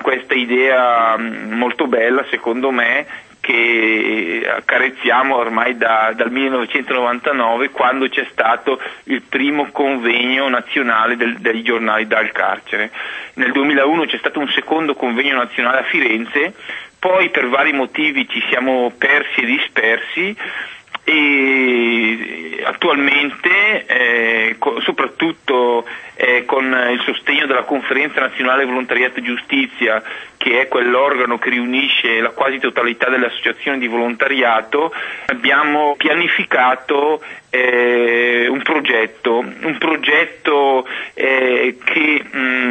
questa idea molto bella, secondo me, che accarezziamo ormai dal 1999, quando c'è stato il primo convegno nazionale dei giornali dal carcere. Nel 2001 c'è stato un secondo convegno nazionale a Firenze, poi per vari motivi ci siamo persi e dispersi, e attualmente, soprattutto con il sostegno della Conferenza Nazionale Volontariato e Giustizia, che è quell'organo che riunisce la quasi totalità delle associazioni di volontariato, abbiamo pianificato un progetto che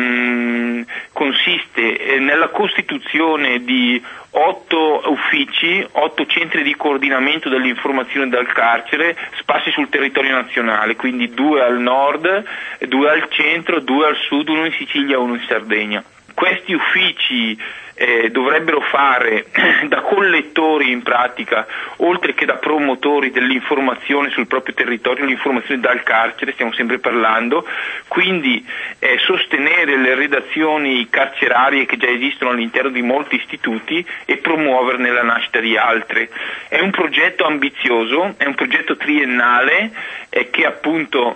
consiste nella costituzione di 8 uffici, 8 centri di coordinamento dell'informazione dal carcere sparsi sul territorio nazionale, quindi 2 al nord, 2 al centro, 2 al sud, 1 in Sicilia, 1 in Sardegna. Questi uffici dovrebbero fare da collettori in pratica, oltre che da promotori dell'informazione sul proprio territorio, l'informazione dal carcere, stiamo sempre parlando, quindi sostenere le redazioni carcerarie che già esistono all'interno di molti istituti e promuoverne la nascita di altre. È un progetto ambizioso, è un progetto triennale che appunto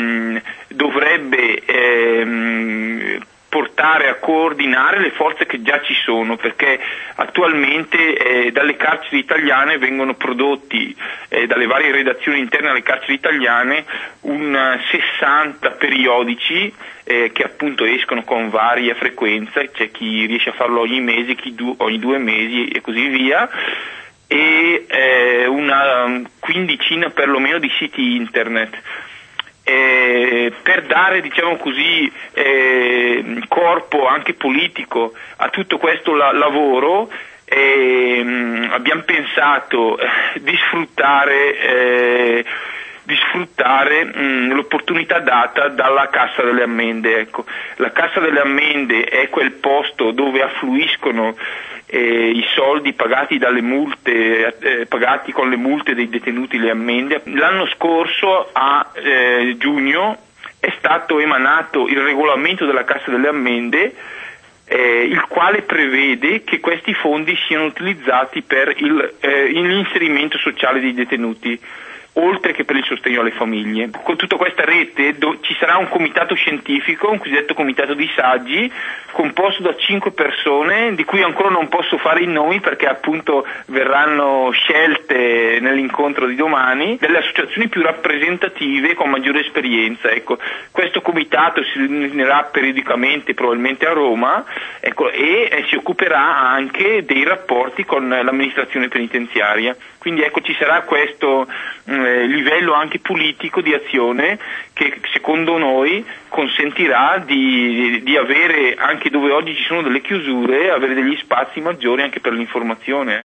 dovrebbe portare a coordinare le forze che già ci sono, perché attualmente dalle carceri italiane vengono prodotti, dalle varie redazioni interne alle carceri italiane, 60 periodici che appunto escono con varia frequenza, c'è chi riesce a farlo ogni mese, chi ogni 2 mesi e così via, e una quindicina perlomeno di siti internet. Per dare, diciamo così, corpo anche politico a tutto questo lavoro, abbiamo pensato di sfruttare l'opportunità data dalla Cassa delle Ammende. Ecco, la Cassa delle Ammende è quel posto dove affluiscono i soldi pagati dalle multe, pagati con le multe dei detenuti, le ammende. L'anno scorso, a giugno, è stato emanato il regolamento della Cassa delle Ammende, il quale prevede che questi fondi siano utilizzati per l'inserimento sociale dei detenuti, oltre che per il sostegno alle famiglie. Con tutta questa rete ci sarà un comitato scientifico, un cosiddetto comitato di saggi, composto da 5 persone, di cui ancora non posso fare i nomi perché appunto verranno scelte nell'incontro di domani, delle associazioni più rappresentative con maggiore esperienza. Ecco, questo comitato si riunirà periodicamente, probabilmente a Roma, ecco, e si occuperà anche dei rapporti con l'amministrazione penitenziaria. Quindi ecco, ci sarà questo livello anche politico di azione che secondo noi consentirà di avere, anche dove oggi ci sono delle chiusure, avere degli spazi maggiori anche per l'informazione.